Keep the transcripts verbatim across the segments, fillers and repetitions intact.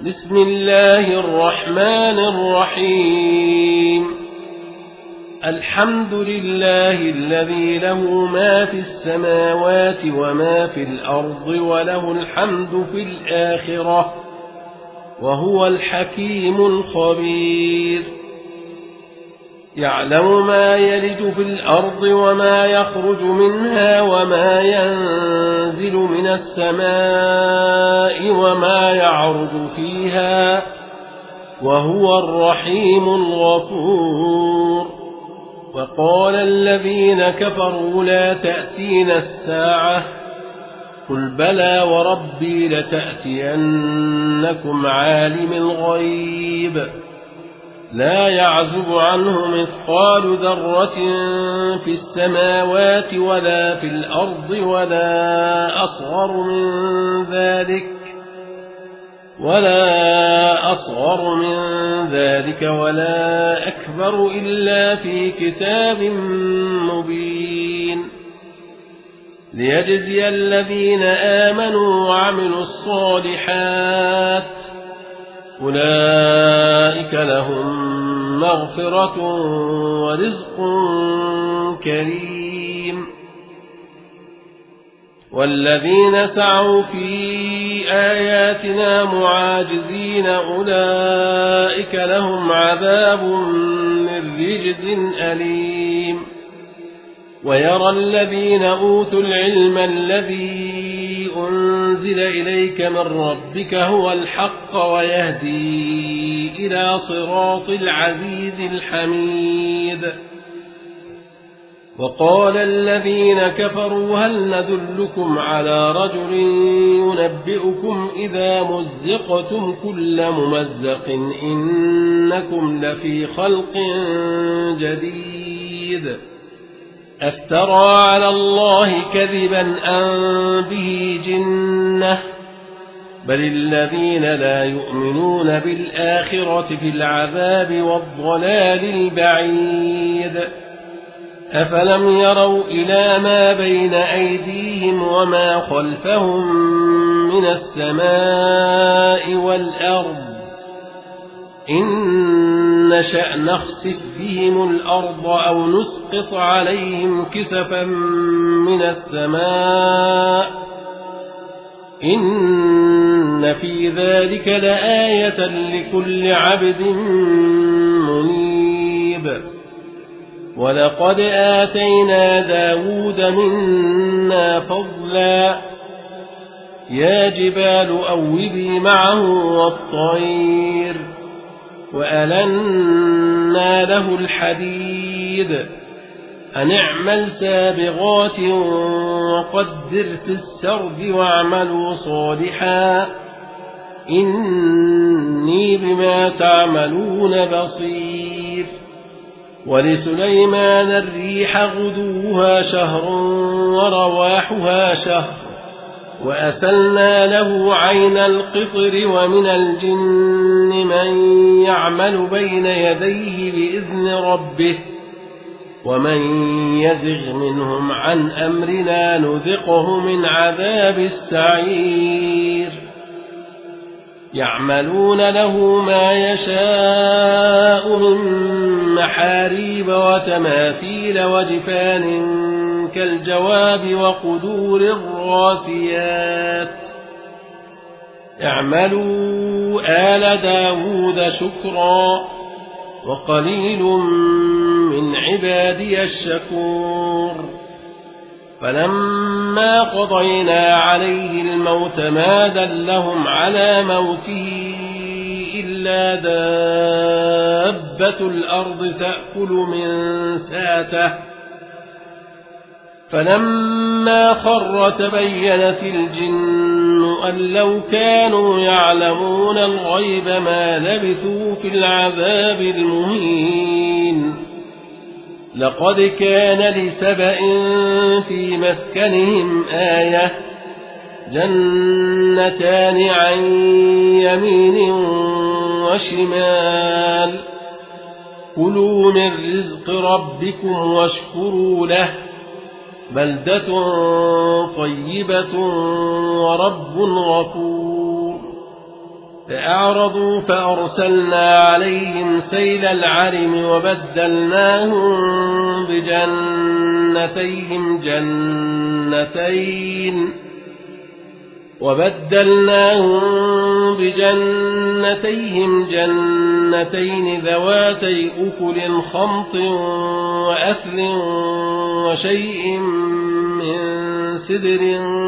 بسم الله الرحمن الرحيم الحمد لله الذي له ما في السماوات وما في الأرض وله الحمد في الآخرة وهو الحكيم الخبير يعلم ما يلج في الأرض وما يخرج منها وما ينزل من السماء وما يعرج فيها وهو الرحيم الغفور وقال الذين كفروا لا تأتينا الساعة قل بلى وربي لتأتينكم عالم الغيب لا يعزب عنه مثقال ذرة في السماوات ولا في الأرض ولا أصغر من ذلك ولا أصغر من ذلك ولا أكبر إلا في كتاب مبين ليجزي الذين آمنوا وعملوا الصالحات أولئك لهم مغفرة ورزق كريم والذين سعوا في آياتنا معاجزين أولئك لهم عذاب من رجز أليم ويرى الذين أوتوا العلم الذي أنزل إليك من ربك هو الحق ويهدي إلى صراط العزيز الحميد وقال الذين كفروا هل ندلكم على رجل ينبئكم إذا مزقتم كل ممزق إنكم لفي خلق جديد أفترى على الله كذبا أم به جنة بل الذين لا يؤمنون بالآخرة في العذاب والضلال البعيد أفلم يروا إلى ما بين أيديهم وما خلفهم من السماء والأرض إن نشأ نخسف بهم الأرض أو نسقط عليهم كسفا من السماء إن في ذلك لآية لكل عبد منيب ولقد آتينا داود منا فضلا يا جبال أوبي معه والطير وألنا له الحديد أن اعمل سابغات وقدر في السرد واعملوا صالحا إني بما تعملون بصير ولسليمان الريح غدوها شهر ورواحها شهر وأسلنا له عين القطر ومن الجن من يعمل بين يديه بإذن ربه ومن يزغ منهم عن أمرنا نذقه من عذاب السعير يعملون له ما يشاء من محاريب وتماثيل وجفان كالجواب وقدور الراسيات اعملوا آل داود شكرا وقليل من عبادي الشكور فلما قضينا عليه الموت ما دلهم على موته إلا دابة الأرض تأكل من ساته فلما خر تبينت الجن أن لو كانوا يعلمون الغيب ما لبثوا في العذاب المهين لقد كان لسبأ في مسكنهم آية جنتان عن يمين وشمال كلوا من رزق ربكم واشكروا له بلدة طيبة ورب غفور فأعرضوا فأرسلنا عليهم سيل العرم وبدلناهم بجنتيهم جنتين وبدلناهم بجنتيهم جنتين ذواتي أكل خمط وأثل وشيء من سدر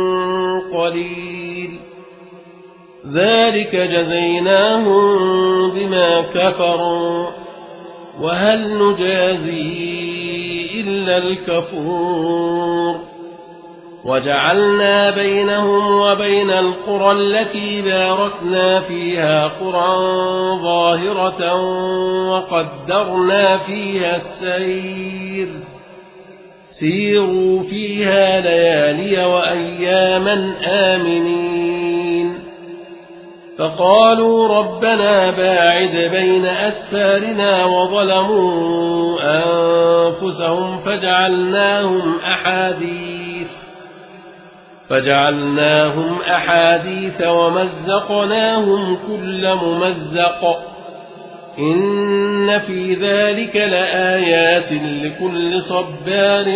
قليل ذلك جزيناهم بما كفروا وهل نجازي إلا الكفور وجعلنا بينهم وبين القرى التي باركنا فيها قرى ظاهرة وقدرنا فيها السير سيروا فيها ليالي وأياما آمنين فقالوا ربنا باعد بين أسفارنا وظلموا أنفسهم فجعلناهم أحاديث فجعلناهم أحاديث ومزقناهم كل ممزق إن في ذلك لآيات لكل صبار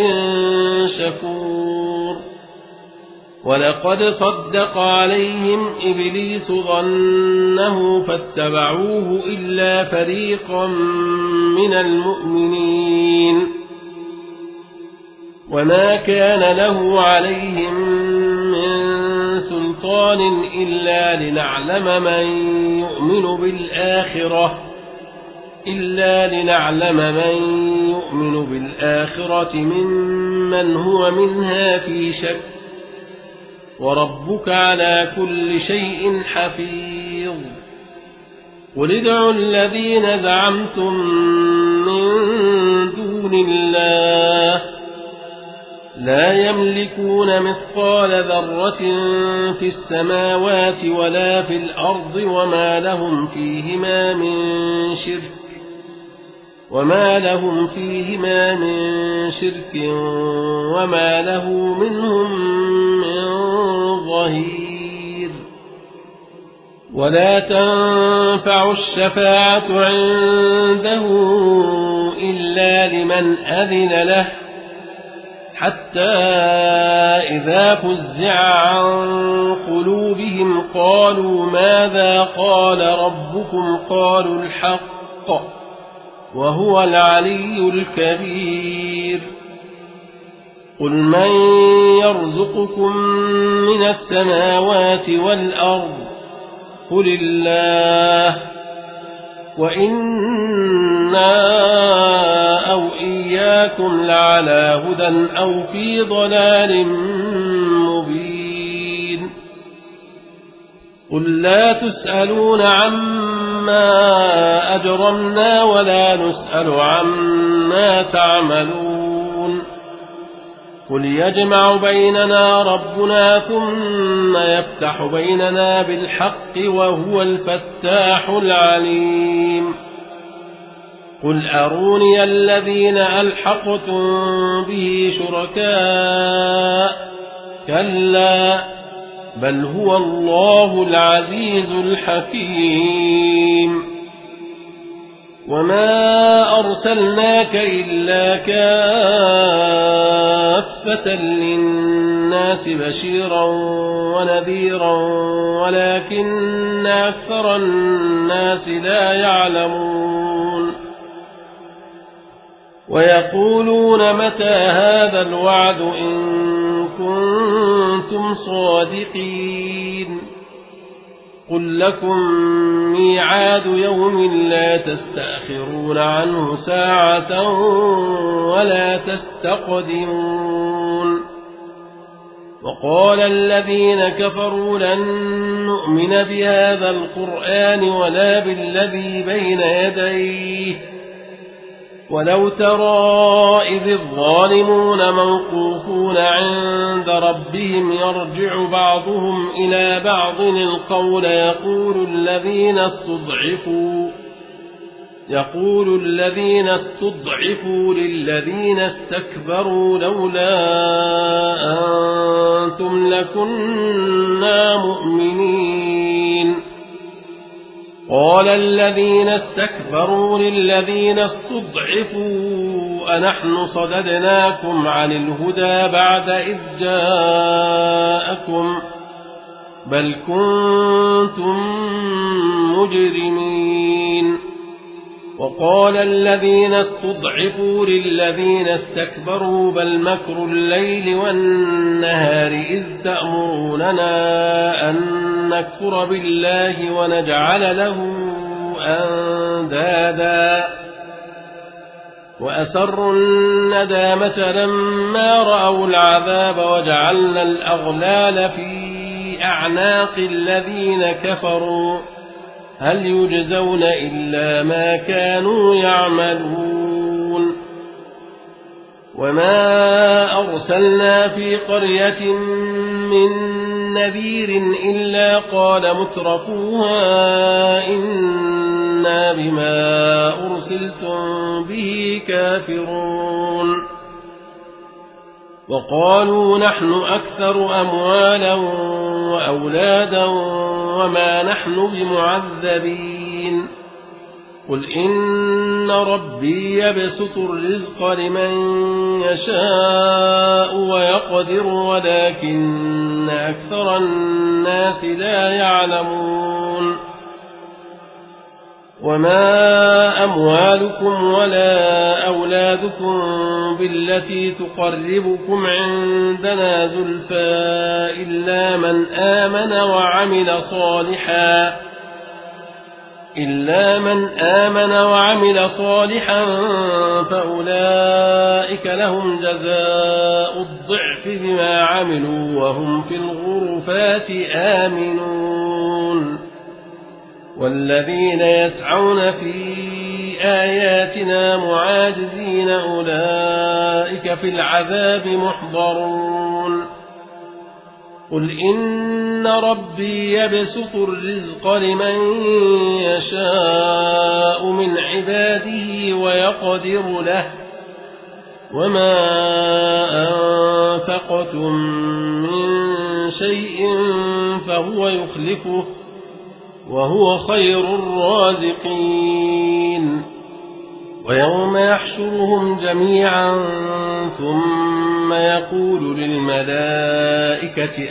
شكور ولقد صدق عليهم إبليس ظنه فاتبعوه إلا فريقا من المؤمنين وما كان له عليهم من سلطان إلا لنعلم من يؤمن بالآخرة إلا لنعلم من يؤمن بالآخرة ممن هو منها في شك وربك على كل شيء حفيظ قل ادعوا الذين زعمتم من دون الله لا يملكون مثقال ذرة في السماوات ولا في الأرض وما لهم فيهما من شرك وما لهم فيهما من شرك وما له منهم من ظهير ولا تنفع الشفاعة عنده إلا لمن أذن له حتى إذا فزع عن قلوبهم قالوا ماذا قال ربكم قالوا الحق وهو العلي الكبير قل من يرزقكم من السماوات والأرض قل الله وإنا أو إياكم لعلى هدى أو في ضلال مبين قل لا تسألون عما أجرمنا ولا نسأل عما تعملون قل يجمع بيننا ربنا ثم يفتح بيننا بالحق وهو الفتاح العليم قل أروني الذين ألحقتم به شركاء كلا بل هو الله العزيز الحكيم وما أرسلناك إلا كافة للناس بشيرا ونذيرا ولكن أكثر الناس لا يعلمون ويقولون متى هذا الوعد إن كنتم صادقين قل لكم ميعاد يوم لا تستأخرون عنه ساعة ولا تستقدمون وقال الذين كفروا لن نؤمن بهذا القرآن ولا بالذي بين يديه ولو ترى إذ الظالمون موقوفون عند ربهم يرجع بعضهم إلى بعض القول يقول الذين استضعفوا يقول الذين استضعفوا للذين استكبروا لولا أنتم لكنا مؤمنين قال الذين استكبروا للذين استضعفوا أنحن صددناكم عن الهدى بعد إذ جاءكم بل كنتم مجرمين. وقال الذين استضعفوا للذين استكبروا بل مكر الليل والنهار إذ تأمروننا أن نكفر بالله ونجعل له أندادا وأسروا الندامة لما رأوا العذاب وجعلنا الأغلال في أعناق الذين كفروا هل يجزون إلا ما كانوا يعملون. وما أرسلنا في قرية من نذير إلا قال مترفوها إنا بما أرسلتم به كافرون. وقالوا نحن أكثر أموالا وأولادا وما نحن بمعذبين. قل إن ربي يبسط الرزق لمن يشاء ويقدر ولكن أكثر الناس لا يعلمون. وما أموالكم ولا أولادكم بالتي تقربكم عندنا زلفى إلا من آمن وعمل صالحا إلا من آمن وعمل صالحا فأولئك لهم جزاء الضعف بما عملوا وهم في الغرفات آمنون. والذين يسعون في آياتنا معاجزين أولئك في العذاب محضرون. قل إن ربي يبسط الرزق لمن يشاء من عباده ويقدر له وما أنفقتم من شيء فهو يخلفه وهو خير الرازقين. ويوم يحشرهم جميعا ثم يقول للملائكة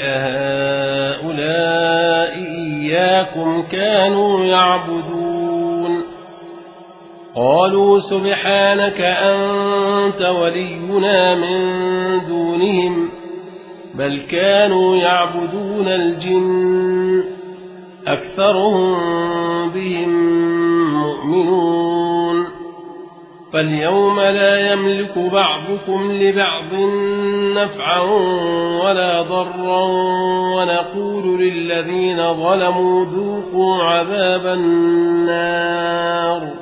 أهؤلاء إياكم كانوا يعبدون قالوا سبحانك أنت ولينا من دونهم بل كانوا يعبدون الجن أكثرهم بهم مؤمنون. فاليوم لا يملك بعضكم لبعض نفعا ولا ضرا ونقول للذين ظلموا ذوقوا عذاب النار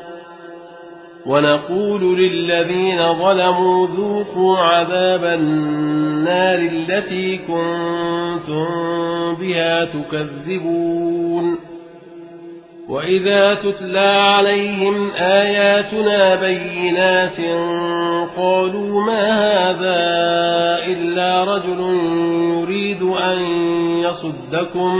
ونقول للذين ظلموا ذوقوا عذاب النار التي كنتم بها تكذبون. وإذا تتلى عليهم آياتنا بينات قالوا ما هذا إلا رجل يريد أن يصدكم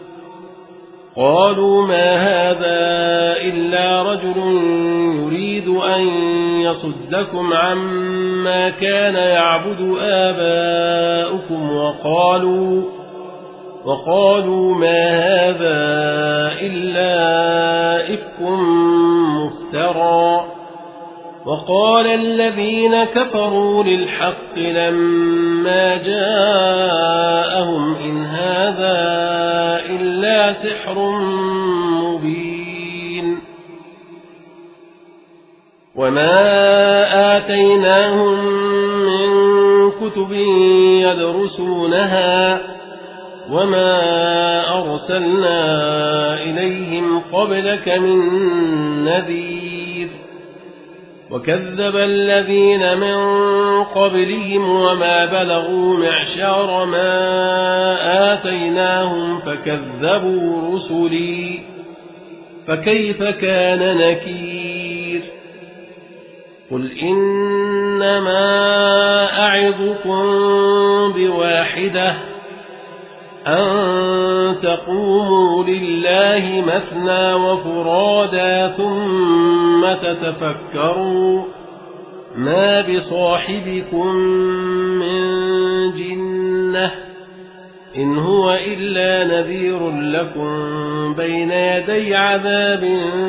قالوا ما هذا إلا رجل يريد أن يصدكم عما كان يعبد آباؤكم وقالوا وقالوا ما هذا إلا إفك مفترى. وقال الذين كفروا للحق لما جاءهم إن هذا إلا سحر مبين. وما آتيناهم من كتب يدرسونها وما أرسلنا إليهم قبلك من نذير. وكذب الذين من قبلهم وما بلغوا معشار ما آتيناهم فكذبوا رسلي فكيف كان نكير. قل إنما أعظكم بواحدة أن تقوموا لله مثنى وفرادا ثم تتفكروا ما بصاحبكم من جنة إن هو إلا نذير لكم بين يدي عذاب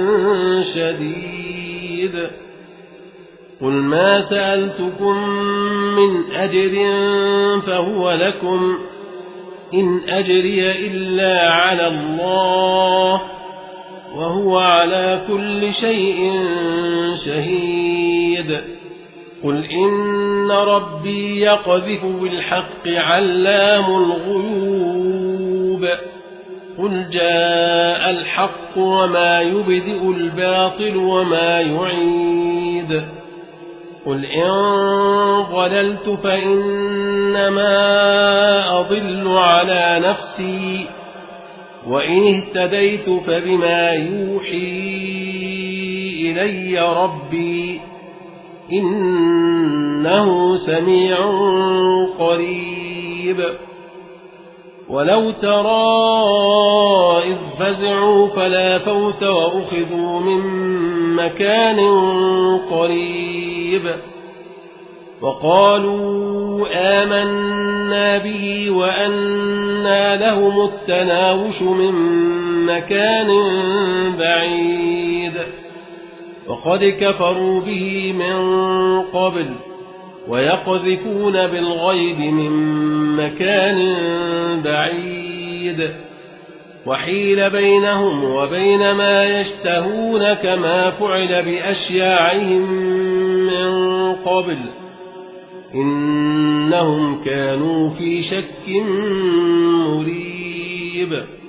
شديد قل ما سألتكم من أجر فهو لكم إن أجري إلا على الله وهو على كل شيء شهيد قل إن ربي يقذف بالحق علام الغيوب قل جاء الحق وما يبدئ الباطل وما يعيد قل إن ضللت فإنما أضل على نفسي وإن اهتديت فبما يوحي إلي ربي إنه سميع قريب ولو ترى إذ فزعوا فلا فوت وأخذوا من مكان قريب وقالوا آمنا به وأنى لهم التناوش من مكان بعيد وقد كفروا به من قبل ويقذفون بالغيب من مكان بعيد وحيل بينهم وبين ما يشتهون كما فعل بأشياعهم من قبل إنهم كانوا في شك مريب